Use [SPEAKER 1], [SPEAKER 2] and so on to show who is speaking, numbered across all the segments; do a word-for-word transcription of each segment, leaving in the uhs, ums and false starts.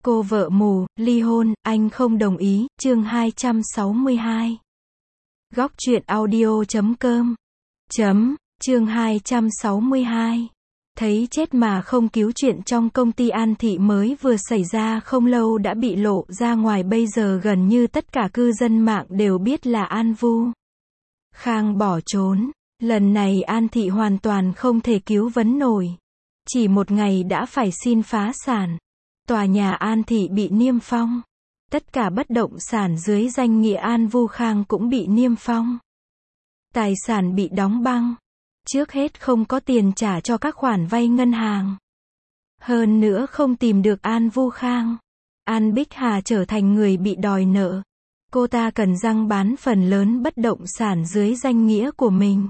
[SPEAKER 1] Cô vợ mù, ly hôn, anh không đồng ý, chương hai trăm sáu mươi hai. Góc truyện audio chấm com. Chấm, chương hai trăm sáu mươi hai. Thấy chết mà không cứu, chuyện trong công ty An Thị mới vừa xảy ra không lâu đã bị lộ ra ngoài, bây giờ gần như tất cả cư dân mạng đều biết là An Vu Khang bỏ trốn. Lần này An Thị hoàn toàn không thể cứu vớt nổi. Chỉ một ngày đã phải xin phá sản. Tòa nhà An Thị bị niêm phong. Tất cả bất động sản dưới danh nghĩa An Vu Khang cũng bị niêm phong. Tài sản bị đóng băng. Trước hết không có tiền trả cho các khoản vay ngân hàng. Hơn nữa không tìm được An Vu Khang. An Bích Hà trở thành người bị đòi nợ. Cô ta cần răng bán phần lớn bất động sản dưới danh nghĩa của mình.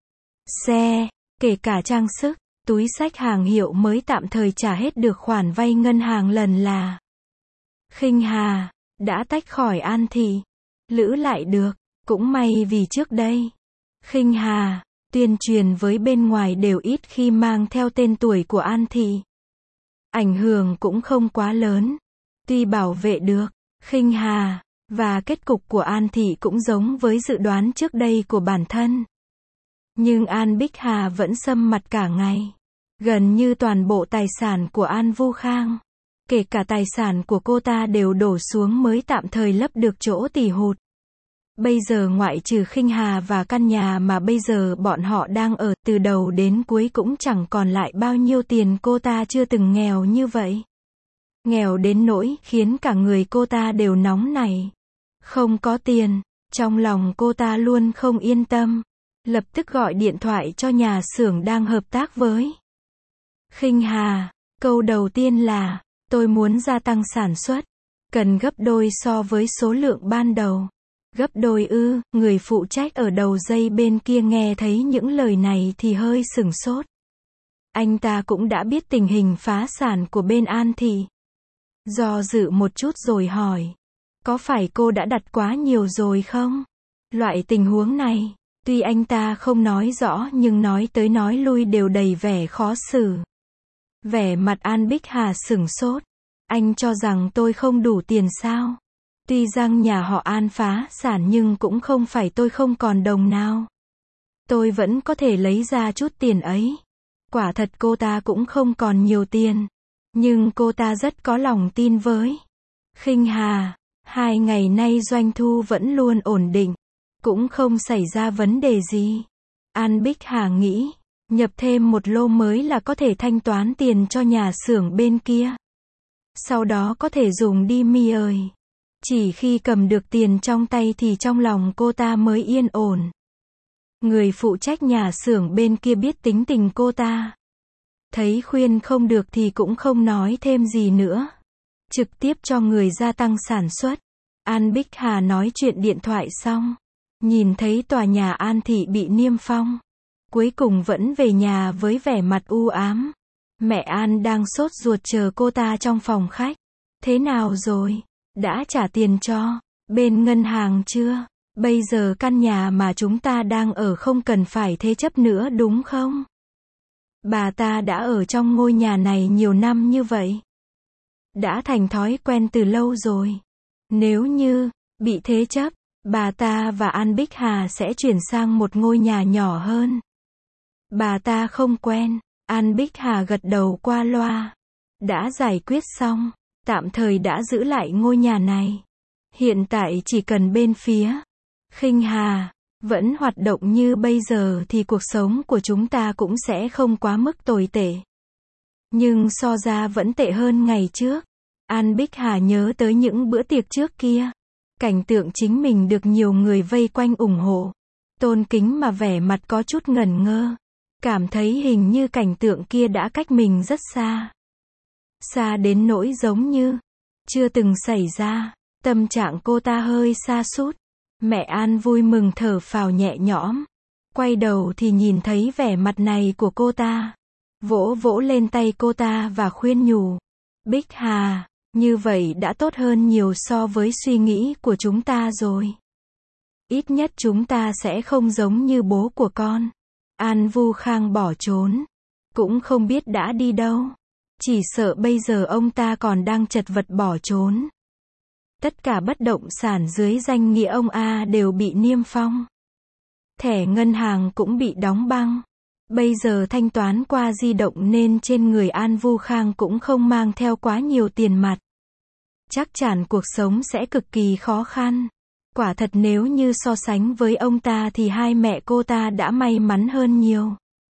[SPEAKER 1] Xe, kể cả trang sức, túi xách hàng hiệu mới tạm thời trả hết được khoản vay ngân hàng lần là. Khinh Hà đã tách khỏi An Thị, lữ lại được, cũng may vì trước đây Khinh Hà tuyên truyền với bên ngoài đều ít khi mang theo tên tuổi của An Thị. Ảnh hưởng cũng không quá lớn. Tuy bảo vệ được Khinh Hà, và kết cục của An Thị cũng giống với dự đoán trước đây của bản thân. Nhưng An Bích Hà vẫn sâm mặt cả ngày. Gần như toàn bộ tài sản của An Vu Khang, kể cả tài sản của cô ta đều đổ xuống mới tạm thời lấp được chỗ tỉ hụt. Bây giờ ngoại trừ Khinh Hà và căn nhà mà bây giờ bọn họ đang ở, từ đầu đến cuối cũng chẳng còn lại bao nhiêu tiền. Cô ta chưa từng nghèo như vậy. Nghèo đến nỗi khiến cả người cô ta đều nóng nảy. Không có tiền, trong lòng cô ta luôn không yên tâm. Lập tức gọi điện thoại cho nhà xưởng đang hợp tác với Khinh Hà. Câu đầu tiên là, tôi muốn gia tăng sản xuất. Cần gấp đôi so với số lượng ban đầu. Gấp đôi ư? Người phụ trách ở đầu dây bên kia nghe thấy những lời này thì hơi sửng sốt. Anh ta cũng đã biết tình hình phá sản của bên An Thị. Do dự một chút rồi hỏi. Có phải cô đã đặt quá nhiều rồi không? Loại tình huống này, tuy anh ta không nói rõ nhưng nói tới nói lui đều đầy vẻ khó xử. Vẻ mặt An Bích Hà sửng sốt. Anh cho rằng tôi không đủ tiền sao? Tuy rằng nhà họ An phá sản nhưng cũng không phải tôi không còn đồng nào. Tôi vẫn có thể lấy ra chút tiền ấy. Quả thật cô ta cũng không còn nhiều tiền. Nhưng cô ta rất có lòng tin với Khinh Hà. Hai ngày nay doanh thu vẫn luôn ổn định. Cũng không xảy ra vấn đề gì. An Bích Hà nghĩ, nhập thêm một lô mới là có thể thanh toán tiền cho nhà xưởng bên kia. Sau đó có thể dùng đi mi ơi. Chỉ khi cầm được tiền trong tay thì trong lòng cô ta mới yên ổn. Người phụ trách nhà xưởng bên kia biết tính tình cô ta. Thấy khuyên không được thì cũng không nói thêm gì nữa. Trực tiếp cho người gia tăng sản xuất. An Bích Hà nói chuyện điện thoại xong. Nhìn thấy tòa nhà An Thị bị niêm phong. Cuối cùng vẫn về nhà với vẻ mặt u ám. Mẹ An đang sốt ruột chờ cô ta trong phòng khách. Thế nào rồi? Đã trả tiền cho bên ngân hàng chưa? Bây giờ căn nhà mà chúng ta đang ở không cần phải thế chấp nữa đúng không? Bà ta đã ở trong ngôi nhà này nhiều năm như vậy. Đã thành thói quen từ lâu rồi. Nếu như bị thế chấp, bà ta và An Bích Hà sẽ chuyển sang một ngôi nhà nhỏ hơn. Bà ta không quen. An Bích Hà gật đầu qua loa. Đã giải quyết xong. Tạm thời đã giữ lại ngôi nhà này. Hiện tại chỉ cần bên phía Khinh Hà vẫn hoạt động như bây giờ thì cuộc sống của chúng ta cũng sẽ không quá mức tồi tệ. Nhưng so ra vẫn tệ hơn ngày trước. An Bích Hà nhớ tới những bữa tiệc trước kia. Cảnh tượng chính mình được nhiều người vây quanh ủng hộ, tôn kính mà vẻ mặt có chút ngẩn ngơ. Cảm thấy hình như cảnh tượng kia đã cách mình rất xa. Xa đến nỗi giống như chưa từng xảy ra. Tâm trạng cô ta hơi sa sút. Mẹ An vui mừng thở phào nhẹ nhõm. Quay đầu thì nhìn thấy vẻ mặt này của cô ta. Vỗ vỗ lên tay cô ta và khuyên nhủ. Bích Hà, như vậy đã tốt hơn nhiều so với suy nghĩ của chúng ta rồi. Ít nhất chúng ta sẽ không giống như bố của con. An Vu Khang bỏ trốn. Cũng không biết đã đi đâu. Chỉ sợ bây giờ ông ta còn đang chật vật bỏ trốn. Tất cả bất động sản dưới danh nghĩa ông A đều bị niêm phong. Thẻ ngân hàng cũng bị đóng băng. Bây giờ thanh toán qua di động nên trên người An Vu Khang cũng không mang theo quá nhiều tiền mặt. Chắc chắn cuộc sống sẽ cực kỳ khó khăn. Quả thật nếu như so sánh với ông ta thì hai mẹ cô ta đã may mắn hơn nhiều.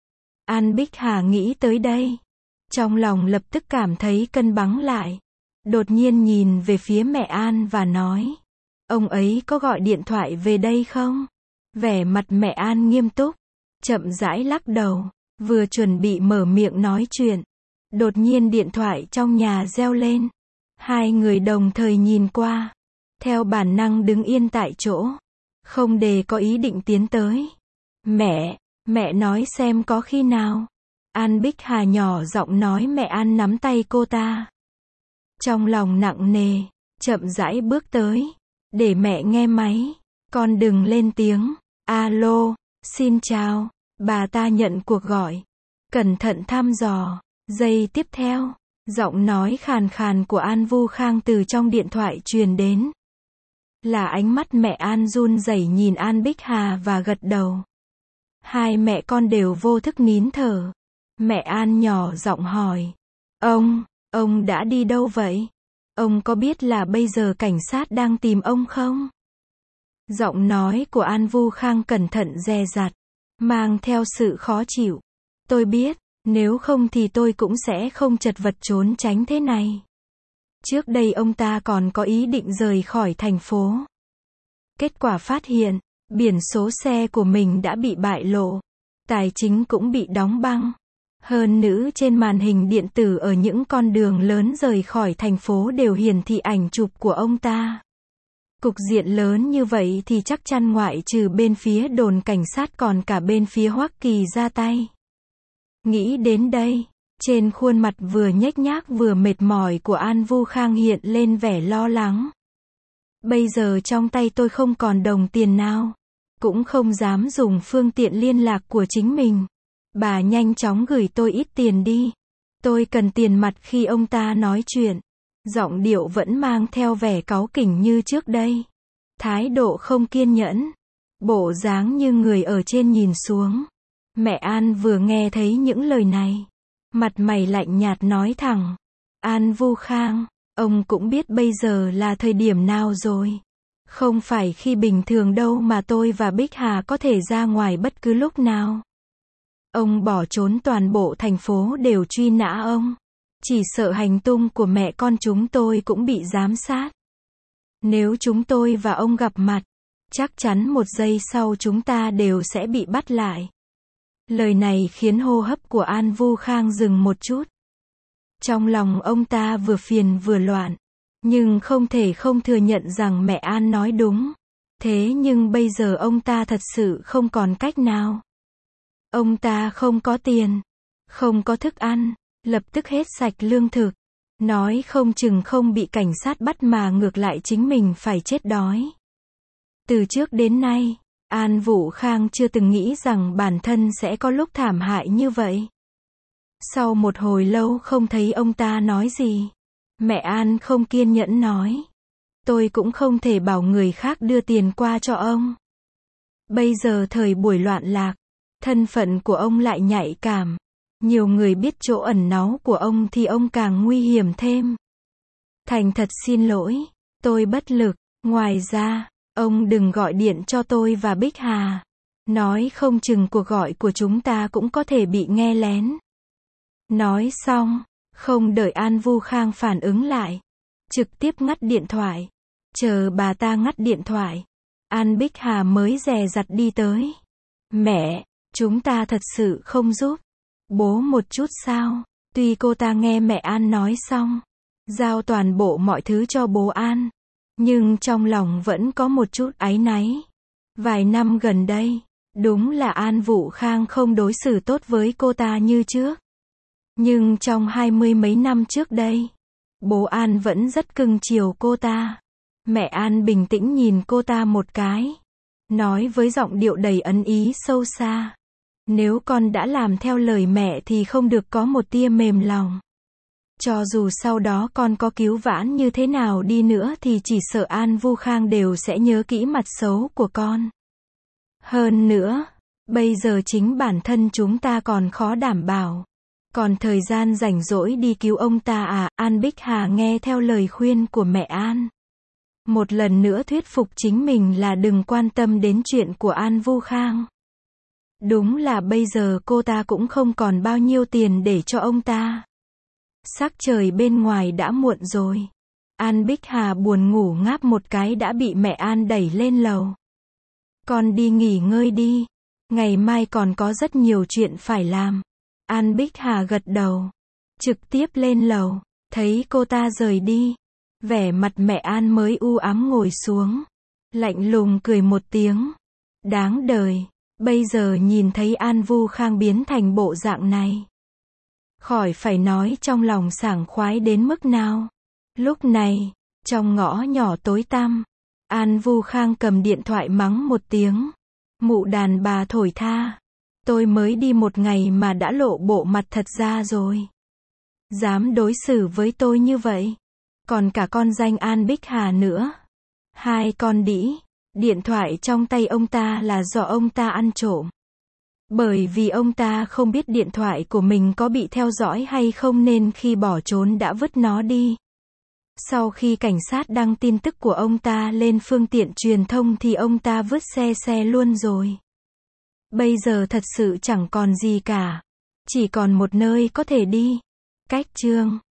[SPEAKER 1] An Bích Hà nghĩ tới đây. Trong lòng lập tức cảm thấy cân bằng lại. Đột nhiên nhìn về phía mẹ An và nói. Ông ấy có gọi điện thoại về đây không? Vẻ mặt mẹ An nghiêm túc. Chậm rãi lắc đầu. Vừa chuẩn bị mở miệng nói chuyện. Đột nhiên điện thoại trong nhà reo lên. Hai người đồng thời nhìn qua. Theo bản năng đứng yên tại chỗ. Không hề có ý định tiến tới. Mẹ, mẹ nói xem có khi nào. An Bích Hà nhỏ giọng nói mẹ An nắm tay cô ta. Trong lòng nặng nề, chậm rãi bước tới. Để mẹ nghe máy. Con đừng lên tiếng. Alo, xin chào. Bà ta nhận cuộc gọi. Cẩn thận thăm dò. Giây tiếp theo, giọng nói khàn khàn của An Vu Khang từ trong điện thoại truyền đến. Là ánh mắt mẹ An run rẩy nhìn An Bích Hà và gật đầu. Hai mẹ con đều vô thức nín thở. Mẹ An nhỏ giọng hỏi. Ông, ông đã đi đâu vậy? Ông có biết là bây giờ cảnh sát đang tìm ông không? Giọng nói của An Vu Khang cẩn thận dè dặt, mang theo sự khó chịu. Tôi biết, nếu không thì tôi cũng sẽ không chật vật trốn tránh thế này. Trước đây ông ta còn có ý định rời khỏi thành phố. Kết quả phát hiện, biển số xe của mình đã bị bại lộ. Tài chính cũng bị đóng băng. Hơn nữa trên màn hình điện tử ở những con đường lớn rời khỏi thành phố đều hiển thị ảnh chụp của ông ta. Cục diện lớn như vậy thì chắc chắn ngoại trừ bên phía đồn cảnh sát còn cả bên phía Hoa Kỳ ra tay. Nghĩ đến đây, trên khuôn mặt vừa nhếch nhác vừa mệt mỏi của An Vu Khang hiện lên vẻ lo lắng. Bây giờ trong tay tôi không còn đồng tiền nào, cũng không dám dùng phương tiện liên lạc của chính mình. Bà nhanh chóng gửi tôi ít tiền đi. Tôi cần tiền mặt khi ông ta nói chuyện. Giọng điệu vẫn mang theo vẻ cáu kỉnh như trước đây. Thái độ không kiên nhẫn. Bộ dáng như người ở trên nhìn xuống. Mẹ An vừa nghe thấy những lời này. Mặt mày lạnh nhạt nói thẳng. An Vu Khang, ông cũng biết bây giờ là thời điểm nào rồi. Không phải khi bình thường đâu mà tôi và Bích Hà có thể ra ngoài bất cứ lúc nào. Ông bỏ trốn toàn bộ thành phố đều truy nã ông. Chỉ sợ hành tung của mẹ con chúng tôi cũng bị giám sát. Nếu chúng tôi và ông gặp mặt, chắc chắn một giây sau chúng ta đều sẽ bị bắt lại. Lời này khiến hô hấp của An Vu Khang dừng một chút. Trong lòng ông ta vừa phiền vừa loạn, nhưng không thể không thừa nhận rằng mẹ An nói đúng. Thế nhưng bây giờ ông ta thật sự không còn cách nào. Ông ta không có tiền, không có thức ăn, lập tức hết sạch lương thực. Nói không chừng không bị cảnh sát bắt mà ngược lại chính mình phải chết đói. Từ trước đến nay, An Vu Khang chưa từng nghĩ rằng bản thân sẽ có lúc thảm hại như vậy. Sau một hồi lâu không thấy ông ta nói gì, mẹ An không kiên nhẫn nói. Tôi cũng không thể bảo người khác đưa tiền qua cho ông. Bây giờ thời buổi loạn lạc, thân phận của ông lại nhạy cảm. Nhiều người biết chỗ ẩn náu của ông thì ông càng nguy hiểm thêm. Thành thật xin lỗi, tôi bất lực. Ngoài ra, ông đừng gọi điện cho tôi và Bích Hà. Nói không chừng cuộc gọi của chúng ta cũng có thể bị nghe lén. Nói xong, không đợi An Vu Khang phản ứng lại, trực tiếp ngắt điện thoại. Chờ bà ta ngắt điện thoại, An Bích Hà mới dè dặt đi tới. Mẹ, chúng ta thật sự không giúp bố một chút sao? Tuy cô ta nghe mẹ An nói xong, giao toàn bộ mọi thứ cho bố An, nhưng trong lòng vẫn có một chút áy náy. Vài năm gần đây, đúng là An Vu Khang không đối xử tốt với cô ta như trước. Nhưng trong hai mươi mấy năm trước đây, bố An vẫn rất cưng chiều cô ta. Mẹ An bình tĩnh nhìn cô ta một cái, nói với giọng điệu đầy ẩn ý sâu xa. Nếu con đã làm theo lời mẹ thì không được có một tia mềm lòng. Cho dù sau đó con có cứu vãn như thế nào đi nữa thì chỉ sợ An Vu Khang đều sẽ nhớ kỹ mặt xấu của con. Hơn nữa, bây giờ chính bản thân chúng ta còn khó đảm bảo. Còn thời gian rảnh rỗi đi cứu ông ta à? An Bích Hà nghe theo lời khuyên của mẹ An. Một lần nữa thuyết phục chính mình là đừng quan tâm đến chuyện của An Vu Khang. Đúng là bây giờ cô ta cũng không còn bao nhiêu tiền để cho ông ta. Sắc trời bên ngoài đã muộn rồi. An Bích Hà buồn ngủ ngáp một cái đã bị mẹ An đẩy lên lầu. Con đi nghỉ ngơi đi. Ngày mai còn có rất nhiều chuyện phải làm. An Bích Hà gật đầu. Trực tiếp lên lầu. Thấy cô ta rời đi. Vẻ mặt mẹ An mới u ám ngồi xuống. Lạnh lùng cười một tiếng. Đáng đời. Bây giờ nhìn thấy An Vu Khang biến thành bộ dạng này. Khỏi phải nói trong lòng sảng khoái đến mức nào. Lúc này, trong ngõ nhỏ tối tăm, An Vu Khang cầm điện thoại mắng một tiếng. Mụ đàn bà thổi tha. Tôi mới đi một ngày mà đã lộ bộ mặt thật ra rồi. Dám đối xử với tôi như vậy. Còn cả con danh An Bích Hà nữa. Hai con đĩ. Điện thoại trong tay ông ta là do ông ta ăn trộm. Bởi vì ông ta không biết điện thoại của mình có bị theo dõi hay không nên khi bỏ trốn đã vứt nó đi. Sau khi cảnh sát đăng tin tức của ông ta lên phương tiện truyền thông thì ông ta vứt xe xe luôn rồi. Bây giờ thật sự chẳng còn gì cả. Chỉ còn một nơi có thể đi. Cách chương